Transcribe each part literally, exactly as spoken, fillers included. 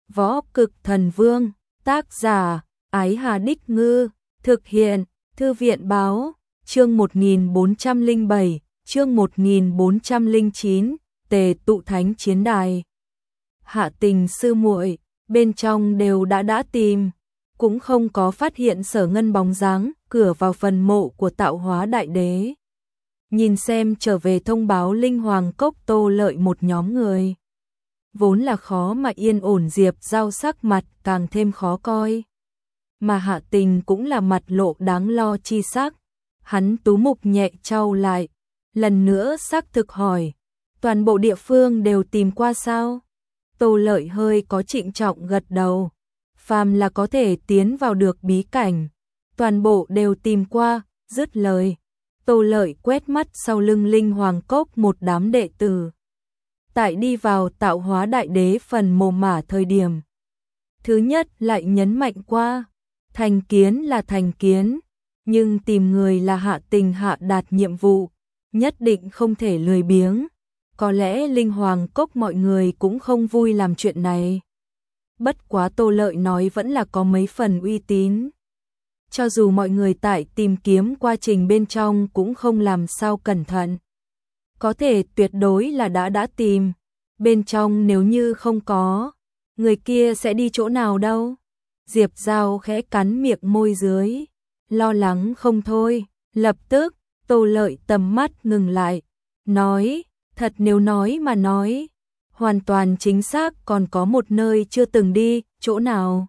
Võ Cực Thần Vương, tác giả, Ái Hà Đích Ngư, thực hiện, Thư viện Báo, chương một nghìn bốn trăm lẻ bảy, chương một nghìn bốn trăm lẻ chín, Tề tụ thánh chiến đài. Hạ Tình sư muội, bên trong đều đã đã tìm, cũng không có phát hiện Sở Ngân bóng dáng, cửa vào phần mộ của Tạo Hóa Đại Đế. Nhìn xem trở về thông báo Linh Hoàng Cốc Tô Lợi một nhóm người. Vốn là khó mà yên ổn, Diệp Giao sắc mặt càng thêm khó coi. Mà Hạ Tình cũng là mặt lộ đáng lo chi sắc. Hắn tú mục nhẹ trao lại, lần nữa xác thực hỏi, toàn bộ địa phương đều tìm qua sao? Tô Lợi hơi có trịnh trọng gật đầu. Phàm là có thể tiến vào được bí cảnh, toàn bộ đều tìm qua. Dứt lời, Tô Lợi quét mắt sau lưng Linh Hoàng Cốc một đám đệ tử. Tại đi vào Tạo Hóa Đại Đế phần mồ mả thời điểm, thứ nhất lại nhấn mạnh qua, thành kiến là thành kiến, nhưng tìm người là Hạ Tình hạ đạt nhiệm vụ, nhất định không thể lười biếng. Có lẽ Linh Hoàng Cốc mọi người cũng không vui làm chuyện này. Bất quá Tô Lợi nói vẫn là có mấy phần uy tín. Cho dù mọi người tại tìm kiếm quá trình bên trong cũng không làm sao cẩn thận, có thể tuyệt đối là đã đã tìm. Bên trong nếu như không có, người kia sẽ đi chỗ nào đâu? Diệp Giao khẽ cắn miệng môi dưới, lo lắng không thôi. Lập tức, Tô Lợi tầm mắt ngừng lại, nói, thật nếu nói mà nói, hoàn toàn chính xác còn có một nơi chưa từng đi, chỗ nào?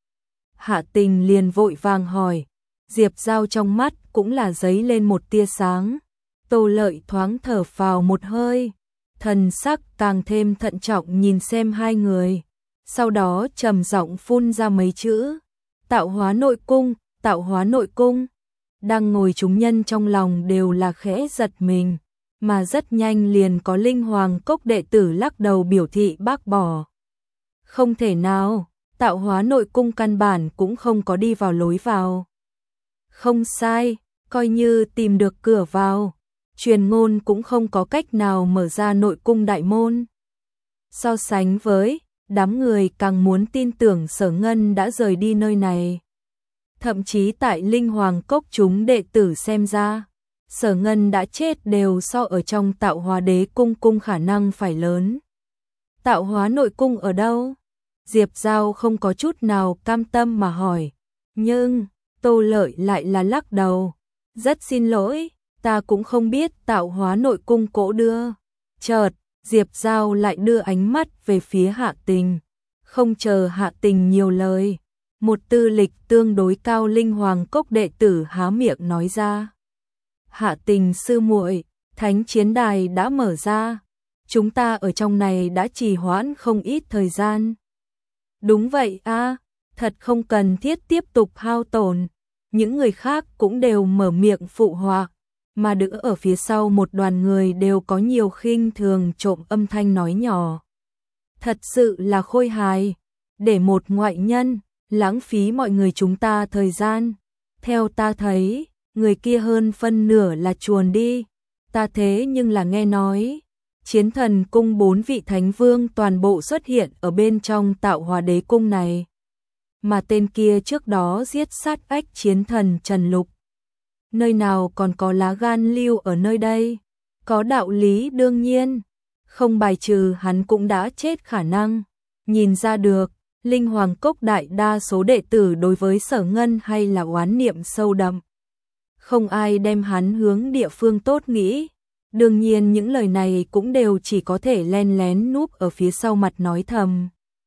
Hạ Tình liền vội vàng hỏi. Diệp Giao trong mắt cũng là giấy lên một tia sáng. Tô Lợi thoáng thở phào một hơi, thần sắc càng thêm thận trọng nhìn xem hai người, sau đó trầm giọng phun ra mấy chữ, Tạo Hóa Nội Cung, Tạo Hóa Nội Cung. Đang ngồi chúng nhân trong lòng đều là khẽ giật mình, mà rất nhanh liền có Linh Hoàng Cốc đệ tử lắc đầu biểu thị bác bỏ. Không thể nào, Tạo Hóa Nội Cung căn bản cũng không có đi vào lối vào. Không sai, coi như tìm được cửa vào, truyền ngôn cũng không có cách nào mở ra nội cung đại môn. So sánh với, đám người càng muốn tin tưởng Sở Ngân đã rời đi nơi này. Thậm chí tại Linh Hoàng Cốc chúng đệ tử xem ra, Sở Ngân đã chết đều so ở trong Tạo Hóa Đế Cung cung khả năng phải lớn. Tạo Hóa Nội Cung ở đâu? Diệp Giao không có chút nào cam tâm mà hỏi. Nhưng Tô Lợi lại là lắc đầu. Rất xin lỗi, ta cũng không biết Tạo Hóa Nội Cung cổ đưa. Chợt, Diệp Giao lại đưa ánh mắt về phía Hạ Tình. Không chờ Hạ Tình nhiều lời, một tư lịch tương đối cao Linh Hoàng Cốc đệ tử há miệng nói ra. Hạ Tình sư muội, thánh chiến đài đã mở ra. Chúng ta ở trong này đã trì hoãn không ít thời gian. Đúng vậy a, thật không cần thiết tiếp tục hao tổn. Những người khác cũng đều mở miệng phụ họa, mà đỡ ở phía sau một đoàn người đều có nhiều khinh thường trộm âm thanh nói nhỏ. Thật sự là khôi hài, để một ngoại nhân lãng phí mọi người chúng ta thời gian. Theo ta thấy, người kia hơn phân nửa là chuồn đi. Ta thế nhưng là nghe nói, Chiến Thần Cung bốn vị thánh vương toàn bộ xuất hiện ở bên trong Tạo Hóa Đế Cung này. Mà tên kia trước đó giết sát ách chiến thần Trần Lục. Nơi nào còn có lá gan lưu ở nơi đây? Có đạo lý đương nhiên, không bài trừ hắn cũng đã chết khả năng. Nhìn ra được, Linh Hoàng Cốc đại đa số đệ tử đối với Sở Ngân hay là oán niệm sâu đậm. Không ai đem hắn hướng địa phương tốt nghĩ. Đương nhiên những lời này cũng đều chỉ có thể len lén núp ở phía sau mặt nói thầm.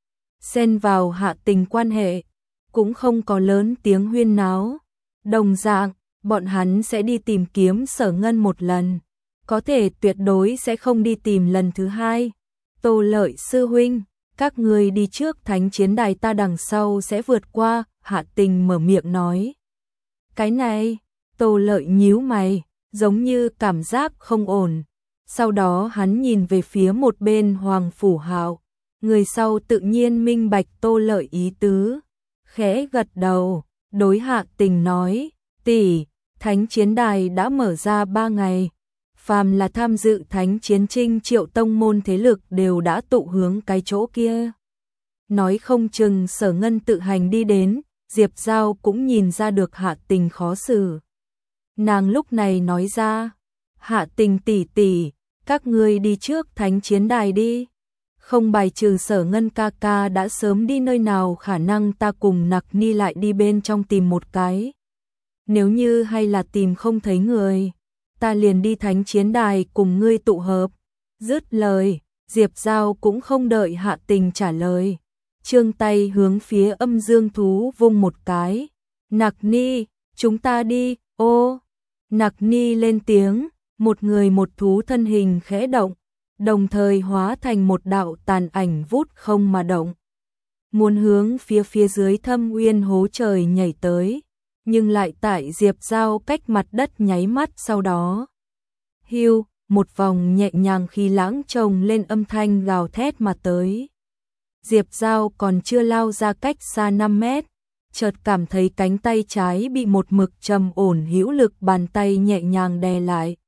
Xen vào Hạ Tình quan hệ, cũng không có lớn tiếng huyên náo. Đồng dạng, bọn hắn sẽ đi tìm kiếm Sở Ngân một lần, có thể tuyệt đối sẽ không đi tìm lần thứ hai. Tô Lợi sư huynh, các người đi trước thánh chiến đài, ta đằng sau sẽ vượt qua. Hạ Tình mở miệng nói. Cái này, Tô Lợi nhíu mày, giống như cảm giác không ổn. Sau đó hắn nhìn về phía một bên Hoàng Phủ Hạo, người sau tự nhiên minh bạch Tô Lợi ý tứ, khẽ gật đầu, đối Hạ Tình nói, tỷ, thánh chiến đài đã mở ra ba ngày, phàm là tham dự thánh chiến trinh triệu tông môn thế lực đều đã tụ hướng cái chỗ kia. nói không chừng Sở Ngân tự hành đi đến, Diệp Giao cũng nhìn ra được Hạ Tình khó xử. Nàng lúc này nói ra, Hạ Tình tỷ tỷ, các ngươi đi trước thánh chiến đài đi. Không bài trừ Sở Ngân ca ca đã sớm đi nơi nào, khả năng ta cùng Nặc Ni lại đi bên trong tìm một cái. Nếu như hay là tìm không thấy người, ta liền đi thánh chiến đài cùng ngươi tụ hợp. Dứt lời, Diệp Giao cũng không đợi Hạ Tình trả lời. Trương tay hướng phía âm dương thú vung một cái. Nặc Ni, chúng ta đi, ô. Nặc Ni lên tiếng, một người một thú thân hình khẽ động, đồng thời hóa thành một đạo tàn ảnh vút không mà động. Muốn hướng phía phía dưới thâm uyên hố trời nhảy tới, nhưng lại tại Diệp Giao cách mặt đất nháy mắt sau đó. Hưu, một vòng nhẹ nhàng khí lãng chồng lên âm thanh gào thét mà tới. Diệp Giao còn chưa lao ra cách xa năm mét, chợt cảm thấy cánh tay trái bị một mực trầm ổn hữu lực bàn tay nhẹ nhàng đè lại.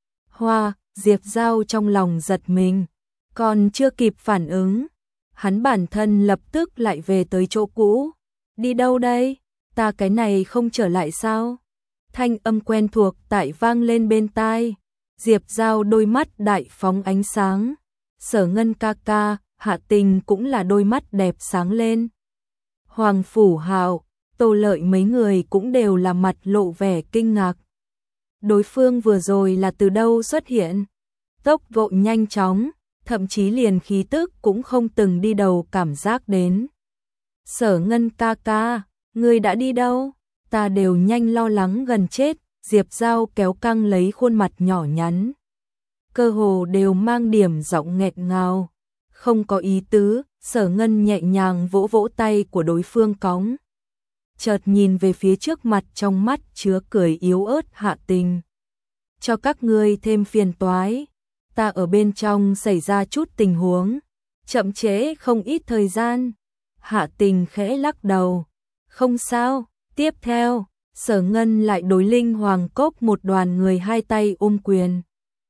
Hoa, Diệp Giao trong lòng giật mình, còn chưa kịp phản ứng, hắn bản thân lập tức lại về tới chỗ cũ. Đi đâu đây? Ta cái này không trở lại sao? Thanh âm quen thuộc tại vang lên bên tai. Diệp Giao đôi mắt đại phóng ánh sáng. Sở Ngân ca ca, Hạ Tình cũng là đôi mắt đẹp sáng lên. Hoàng Phủ Hạo, Tô Lợi mấy người cũng đều là mặt lộ vẻ kinh ngạc. Đối phương vừa rồi là từ đâu xuất hiện? Tốc độ nhanh chóng, thậm chí liền khí tức cũng không từng đi đầu cảm giác đến. Sở Ngân ca ca, ngươi đã đi đâu? Ta đều nhanh lo lắng gần chết. Diệp Giao kéo căng lấy khuôn mặt nhỏ nhắn, cơ hồ đều mang điểm giọng nghẹt ngào. Không có ý tứ, Sở Ngân nhẹ nhàng vỗ vỗ tay của đối phương cóng. Chợt nhìn về phía trước mặt, trong mắt chứa cười yếu ớt. Hạ Tình, cho các ngươi thêm phiền toái, ta ở bên trong xảy ra chút tình huống, chậm trễ không ít thời gian. Hạ Tình khẽ lắc đầu, không sao. Tiếp theo, Sở Ngân lại đối Linh Hoàng Cốc một đoàn người hai tay ôm quyền,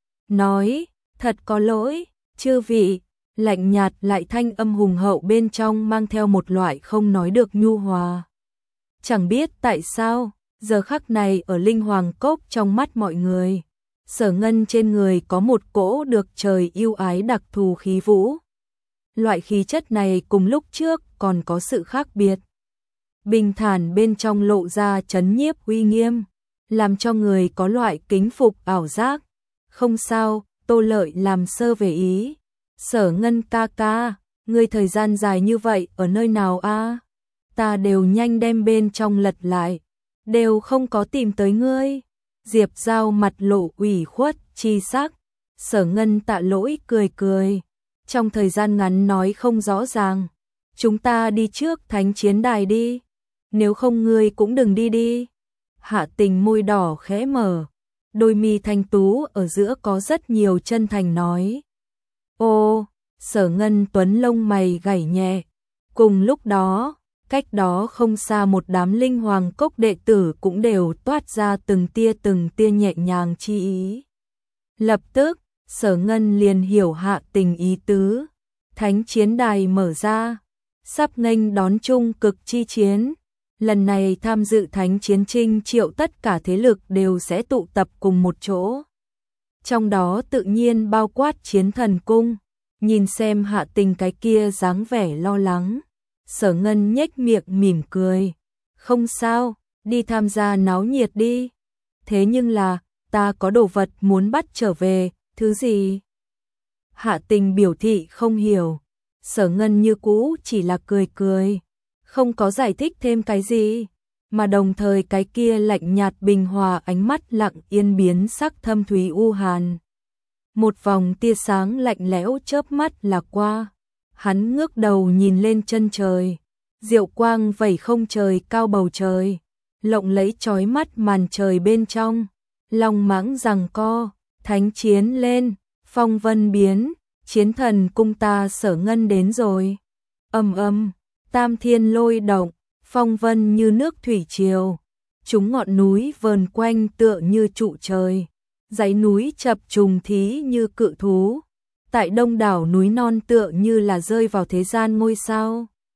nói, thật có lỗi, chư vị. Lạnh nhạt lại thanh âm hùng hậu bên trong mang theo một loại không nói được nhu hòa. Chẳng biết tại sao, giờ khắc này ở Linh Hoàng Cốc trong mắt mọi người, Sở Ngân trên người có một cỗ được trời yêu ái đặc thù khí vũ. Loại khí chất này cùng lúc trước còn có sự khác biệt. Bình thản bên trong lộ ra trấn nhiếp uy nghiêm, làm cho người có loại kính phục ảo giác. Không sao, Tô Lợi làm sơ về ý. Sở Ngân ca ca, ngươi thời gian dài như vậy ở nơi nào a? Ta đều nhanh đem bên trong lật lại, đều không có tìm tới ngươi. Diệp Giao mặt lộ ủy khuất chi sắc. Sở Ngân tạ lỗi cười cười, trong thời gian ngắn nói không rõ ràng. Chúng ta đi trước thánh chiến đài đi, nếu không ngươi cũng đừng đi đi. Hạ Tình môi đỏ khẽ mở, đôi mi thanh tú ở giữa có rất nhiều chân thành nói. Ô, Sở Ngân tuấn lông mày gảy nhẹ. Cùng lúc đó, cách đó không xa một đám Linh Hoàng Cốc đệ tử cũng đều toát ra từng tia từng tia nhẹ nhàng chi ý. Lập tức, Sở Ngân liền hiểu Hạ Tình ý tứ. Thánh chiến đài mở ra, sắp nghênh đón chung cực chi chiến. Lần này tham dự thánh chiến trinh triệu tất cả thế lực đều sẽ tụ tập cùng một chỗ. Trong đó tự nhiên bao quát Chiến Thần Cung. Nhìn xem Hạ Tình cái kia dáng vẻ lo lắng, Sở Ngân nhếch miệng mỉm cười. Không sao, đi tham gia náo nhiệt đi. Thế nhưng là, ta có đồ vật muốn bắt trở về. Thứ gì? Hạ Tình biểu thị không hiểu. Sở Ngân như cũ chỉ là cười cười, không có giải thích thêm cái gì, mà đồng thời cái kia lạnh nhạt bình hòa ánh mắt lặng yên biến sắc thâm thúy u hàn. Một vòng tia sáng lạnh lẽo chớp mắt là qua. Hắn ngước đầu nhìn lên chân trời, diệu quang vẩy không trời cao bầu trời, lộng lẫy chói mắt màn trời bên trong, long mãng giằng co, thánh chiến lên, phong vân biến, Chiến Thần Cung ta Sở Ngân đến rồi. Ầm ầm, tam thiên lôi động, phong vân như nước thủy triều, chúng ngọn núi vờn quanh tựa như trụ trời, dãy núi chập trùng thí như cự thú, tại đông đảo núi non tựa như là rơi vào thế gian ngôi sao.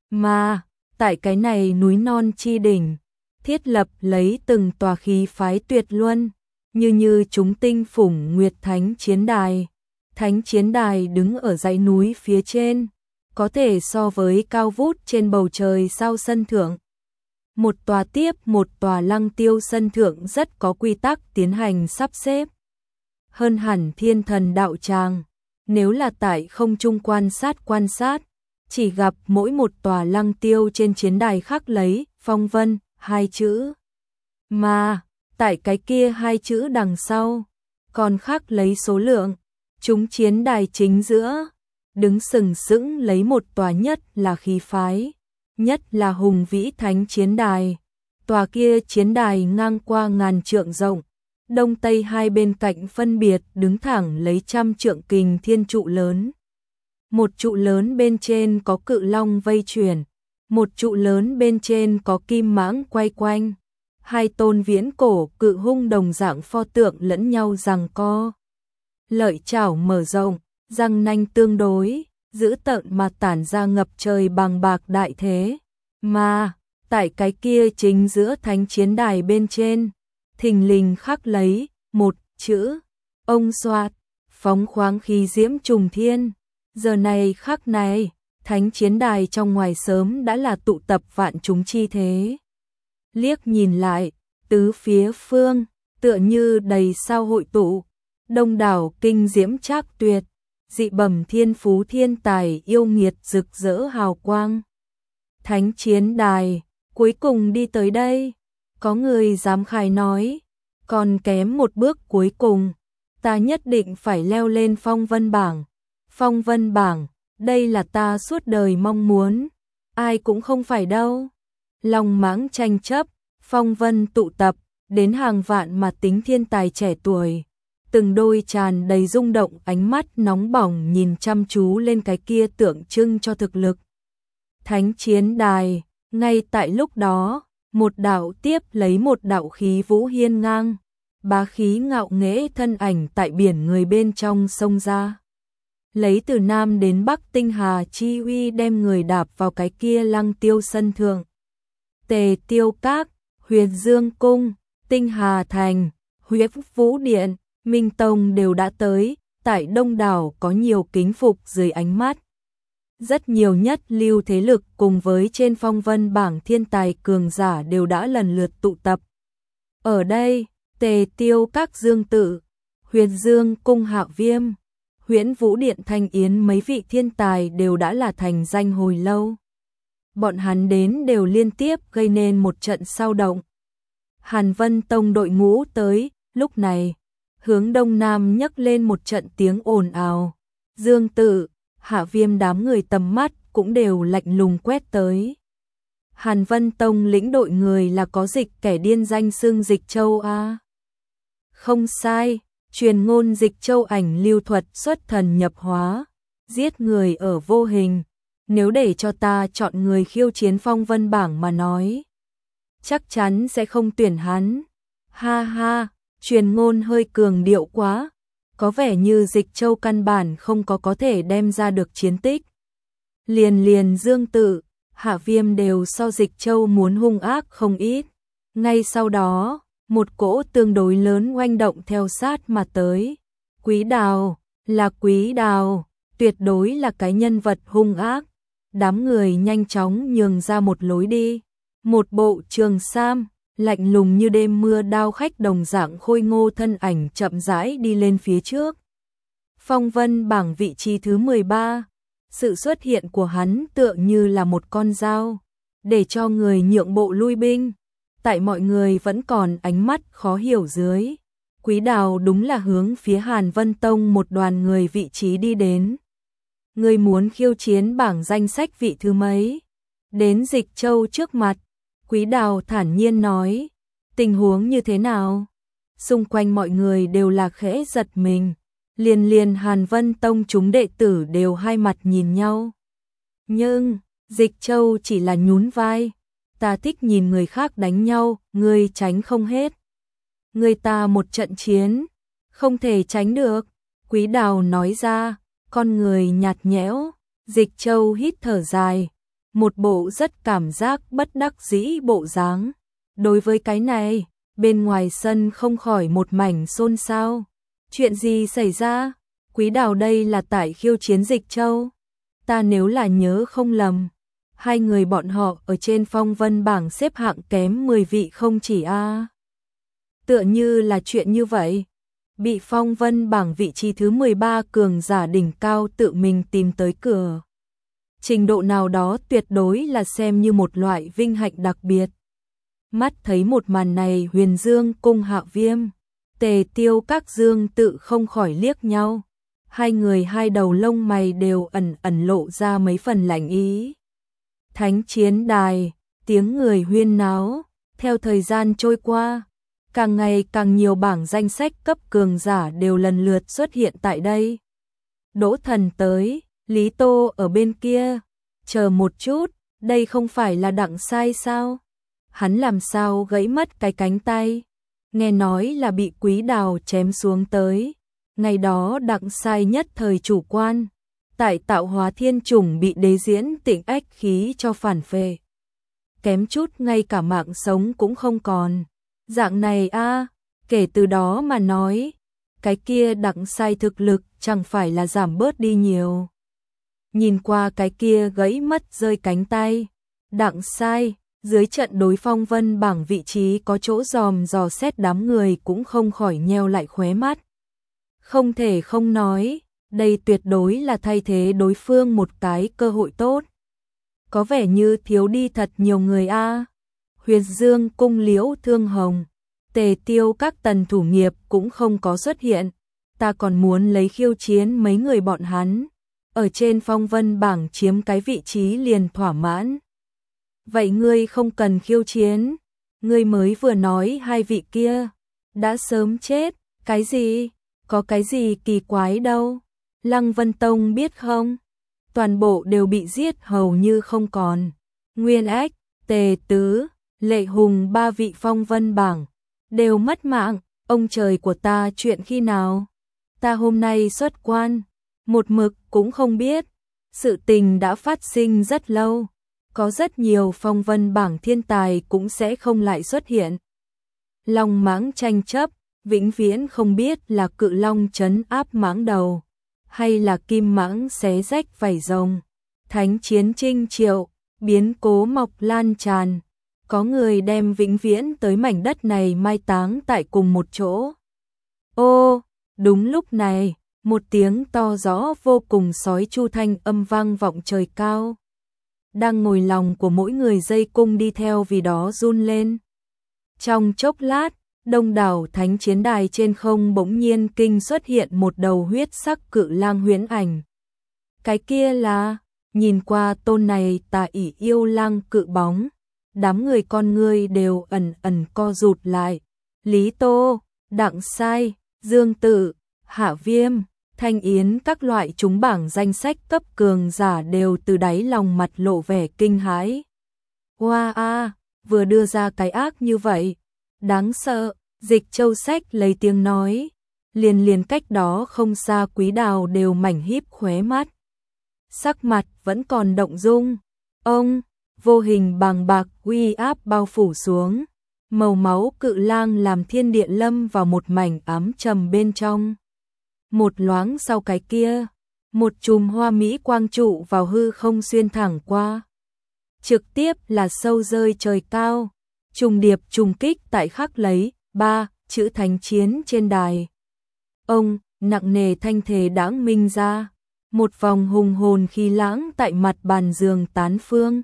Mà, tại cái này núi non chi đỉnh, thiết lập lấy từng tòa khí phái tuyệt luân, như như chúng tinh phủng nguyệt thánh chiến đài. Thánh chiến đài đứng ở dãy núi phía trên, có thể so với cao vút trên bầu trời sao sân thượng. Một tòa tiếp một tòa lăng tiêu sân thượng rất có quy tắc tiến hành sắp xếp. Hơn hẳn thiên thần đạo tràng, nếu là tại không trung quan sát quan sát, chỉ gặp mỗi một tòa lăng tiêu trên chiến đài khắc lấy phong vân hai chữ. Mà, tại cái kia hai chữ đằng sau, còn khắc lấy số lượng. Chúng chiến đài chính giữa, đứng sừng sững lấy một tòa nhất là khí phái, nhất là hùng vĩ thánh chiến đài. Tòa kia chiến đài ngang qua ngàn trượng rộng, đông tây hai bên cạnh phân biệt đứng thẳng lấy trăm trượng kình thiên trụ lớn. Một trụ lớn bên trên có cự long vây chuyển, một trụ lớn bên trên có kim mãng quay quanh. Hai tôn viễn cổ cự hung đồng dạng pho tượng lẫn nhau giằng co. Lợi chảo mở rộng, răng nanh tương đối, giữ tợn mà tản ra ngập trời bằng bạc đại thế. Mà, tại cái kia chính giữa thánh chiến đài bên trên, thình lình khắc lấy một chữ, ông soạt, phóng khoáng khí diễm trùng thiên. Giờ này khắc này, thánh chiến đài trong ngoài sớm đã là tụ tập vạn chúng chi thế. Liếc nhìn lại, tứ phía phương, tựa như đầy sao hội tụ, đông đảo kinh diễm trác tuyệt, dị bẩm thiên phú thiên tài yêu nghiệt rực rỡ hào quang. Thánh chiến đài, cuối cùng đi tới đây, có người dám khai nói, còn kém một bước cuối cùng, ta nhất định phải leo lên phong vân bảng. Phong vân bảng, đây là ta suốt đời mong muốn, ai cũng không phải đâu. Long mãng tranh chấp, phong vân tụ tập, đến hàng vạn mà tính thiên tài trẻ tuổi. Từng đôi tràn đầy rung động ánh mắt nóng bỏng nhìn chăm chú lên cái kia tượng trưng cho thực lực. Thánh chiến đài, ngay tại lúc đó, một đạo tiếp lấy một đạo khí vũ hiên ngang, bá khí ngạo nghễ thân ảnh tại biển người bên trong sông ra. Lấy từ Nam đến Bắc tinh hà chi uy đem người đạp vào cái kia lăng tiêu sân thượng. Tề Tiêu Các, Huyền Dương Cung, Tinh Hà Thành, Huyết Vũ Điện, Minh Tông đều đã tới, tại đông đảo có nhiều kính phục dưới ánh mắt. Rất nhiều nhất lưu thế lực cùng với trên phong vân bảng thiên tài cường giả đều đã lần lượt tụ tập. Ở đây, Tề Tiêu Các Dương Tự, Huyền Dương Cung Hạ Viêm, Huyễn Vũ Điện Thanh Yến mấy vị thiên tài đều đã là thành danh hồi lâu. Bọn hắn đến đều liên tiếp gây nên một trận sao động. Hàn Vân Tông đội ngũ tới, lúc này, hướng đông nam nhấc lên một trận tiếng ồn ào. Dương Tự, Hạ Viêm đám người tầm mắt cũng đều lạnh lùng quét tới. Hàn Vân Tông lĩnh đội người là có Dịch kẻ điên danh xưng Dịch Châu a. Không sai, truyền ngôn Dịch Châu ảnh lưu thuật xuất thần nhập hóa, giết người ở vô hình. Nếu để cho ta chọn người khiêu chiến phong vân bảng mà nói, chắc chắn sẽ không tuyển hắn. Ha ha, truyền ngôn hơi cường điệu quá, có vẻ như Dịch Châu căn bản không có có thể đem ra được chiến tích. Liền liền Dương Tự, Hạ Viêm đều so Dịch Châu muốn hung ác không ít. Ngay sau đó, một cỗ tương đối lớn oanh động theo sát mà tới. Quý Đào, là Quý Đào, tuyệt đối là cái nhân vật hung ác. Đám người nhanh chóng nhường ra một lối đi. Một bộ trường sam, lạnh lùng như đêm mưa đao khách đồng dạng khôi ngô thân ảnh chậm rãi đi lên phía trước. Phong vân bảng vị trí thứ mười ba, sự xuất hiện của hắn tựa như là một con dao, để cho người nhượng bộ lui binh. Tại mọi người vẫn còn ánh mắt khó hiểu dưới, Quý Đào đúng là hướng phía Hàn Vân Tông một đoàn người vị trí đi đến. Người muốn khiêu chiến bảng danh sách vị thứ mấy? Đến Dịch Châu trước mặt, Quý Đào thản nhiên nói, tình huống như thế nào? Xung quanh mọi người đều là khẽ giật mình, liền liền Hàn Vân Tông chúng đệ tử đều hai mặt nhìn nhau. Nhưng, Dịch Châu chỉ là nhún vai, ta thích nhìn người khác đánh nhau, ngươi tránh không hết. Người ta một trận chiến, không thể tránh được, Quý Đào nói ra, con người nhạt nhẽo. Dịch Châu hít thở dài, một bộ rất cảm giác bất đắc dĩ bộ dáng. Đối với cái này, bên ngoài sân không khỏi một mảnh xôn xao. Chuyện gì xảy ra? Quý Đào đây là tại khiêu chiến Dịch Châu. Ta nếu là nhớ không lầm, hai người bọn họ ở trên phong vân bảng xếp hạng kém mười vị không chỉ a. À. Tựa như là chuyện như vậy. Bị phong vân bảng vị trí thứ mười ba cường giả đỉnh cao tự mình tìm tới cửa. Trình độ nào đó tuyệt đối là xem như một loại vinh hạnh đặc biệt. Mắt thấy một màn này, Huyền Dương cung Hạ Viêm, Tề Tiêu các dương tự không khỏi liếc nhau. Hai người hai đầu lông mày đều ẩn ẩn lộ ra mấy phần lạnh ý. Thánh chiến đài, tiếng người huyên náo, theo thời gian trôi qua, càng ngày càng nhiều bảng danh sách cấp cường giả đều lần lượt xuất hiện tại đây. Đỗ Thần tới, Lý Tô ở bên kia, chờ một chút, đây không phải là Đặng Sai sao? Hắn làm sao gãy mất cái cánh tay? Nghe nói là bị Quý Đào chém xuống tới. Ngày đó Đặng Sai nhất thời chủ quan, tại tạo hóa thiên trùng bị đế diễn tịnh ách khí cho phản phệ. Kém chút ngay cả mạng sống cũng không còn. Dạng này a, à, kể từ đó mà nói, cái kia Đặng Sai thực lực chẳng phải là giảm bớt đi nhiều. Nhìn qua cái kia gãy mất rơi cánh tay, Đặng Sai, dưới trận đối phong vân bảng vị trí có chỗ dòm dò xét đám người cũng không khỏi nheo lại khóe mắt. Không thể không nói, đây tuyệt đối là thay thế đối phương một cái cơ hội tốt. Có vẻ như thiếu đi thật nhiều người a. À. Huyền Dương cung Liễu Thương Hồng, Tề Tiêu các tần thủ nghiệp cũng không có xuất hiện. Ta còn muốn lấy khiêu chiến mấy người bọn hắn, ở trên phong vân bảng chiếm cái vị trí liền thỏa mãn. Vậy ngươi không cần khiêu chiến, ngươi mới vừa nói hai vị kia đã sớm chết, cái gì? Có cái gì kỳ quái đâu? Lăng Vân Tông biết không? Toàn bộ đều bị giết hầu như không còn. Nguyên Ách, Tề Tứ, Lệ Hùng ba vị phong vân bảng đều mất mạng. Ông trời của ta, chuyện khi nào? Ta hôm nay xuất quan, một mực cũng không biết. Sự tình đã phát sinh rất lâu. Có rất nhiều phong vân bảng thiên tài cũng sẽ không lại xuất hiện. Long mãng tranh chấp, vĩnh viễn không biết là cự long trấn áp mãng đầu, hay là kim mãng xé rách vảy rồng. Thánh chiến trinh triệu, biến cố mọc lan tràn. Có người đem vĩnh viễn tới mảnh đất này mai táng tại cùng một chỗ. Ô, đúng lúc này, một tiếng to rõ vô cùng sói chu thanh âm vang vọng trời cao. Đang ngồi lòng của mỗi người dây cung đi theo vì đó run lên. Trong chốc lát, đông đảo thánh chiến đài trên không bỗng nhiên kinh xuất hiện một đầu huyết sắc cự lang huyễn ảnh. Cái kia là, nhìn qua tôn này tà ỷ yêu lang cự bóng, đám người con ngươi đều ẩn ẩn co rụt lại. Lý Tô, Đặng Sai, Dương Tự, Hạ Viêm, Thanh Yến các loại chúng bảng danh sách cấp cường giả đều từ đáy lòng mặt lộ vẻ kinh hãi. Hoa a, vừa đưa ra cái ác như vậy, đáng sợ. Dịch Châu Sách lấy tiếng nói, liền liền cách đó không xa Quý Đào đều mảnh híp khóe mắt. Sắc mặt vẫn còn động dung. Ông, vô hình bàng bạc uy áp bao phủ xuống. Màu máu cự lang làm thiên địa lâm vào một mảnh ám trầm bên trong. Một loáng sau cái kia, một chùm hoa mỹ quang trụ vào hư không xuyên thẳng qua. Trực tiếp là sâu rơi trời cao, trùng điệp trùng kích tại khắc lấy ba chữ thánh chiến trên đài. Ông, nặng nề thanh thế đãng minh ra, một vòng hùng hồn khí lãng tại mặt bàn giường tán phương.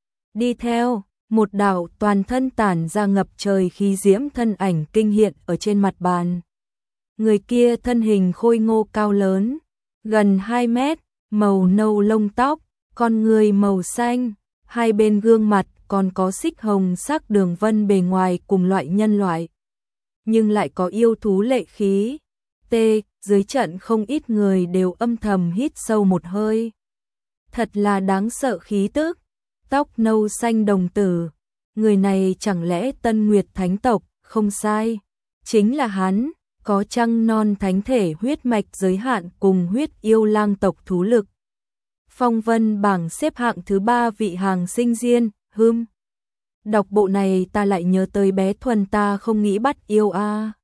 Đi theo, một đạo toàn thân tản ra ngập trời khí diễm thân ảnh kinh hiện ở trên mặt bàn. Người kia thân hình khôi ngô cao lớn, gần hai mét, màu nâu lông tóc, con người màu xanh, hai bên gương mặt còn có xích hồng sắc đường vân bề ngoài cùng loại nhân loại. Nhưng lại có yêu thú lệ khí. T, dưới trận không ít người đều âm thầm hít sâu một hơi. Thật là đáng sợ khí tức. Tóc nâu xanh đồng tử. Người này chẳng lẽ Tân Nguyệt Thánh tộc, không sai. Chính là hắn, có trăng non thánh thể huyết mạch giới hạn cùng huyết yêu lang tộc thú lực. phong vân bảng xếp hạng thứ ba vị hàng sinh diên, hưm. Đọc bộ này ta lại nhớ tới bé Thuần ta không nghĩ bắt yêu a.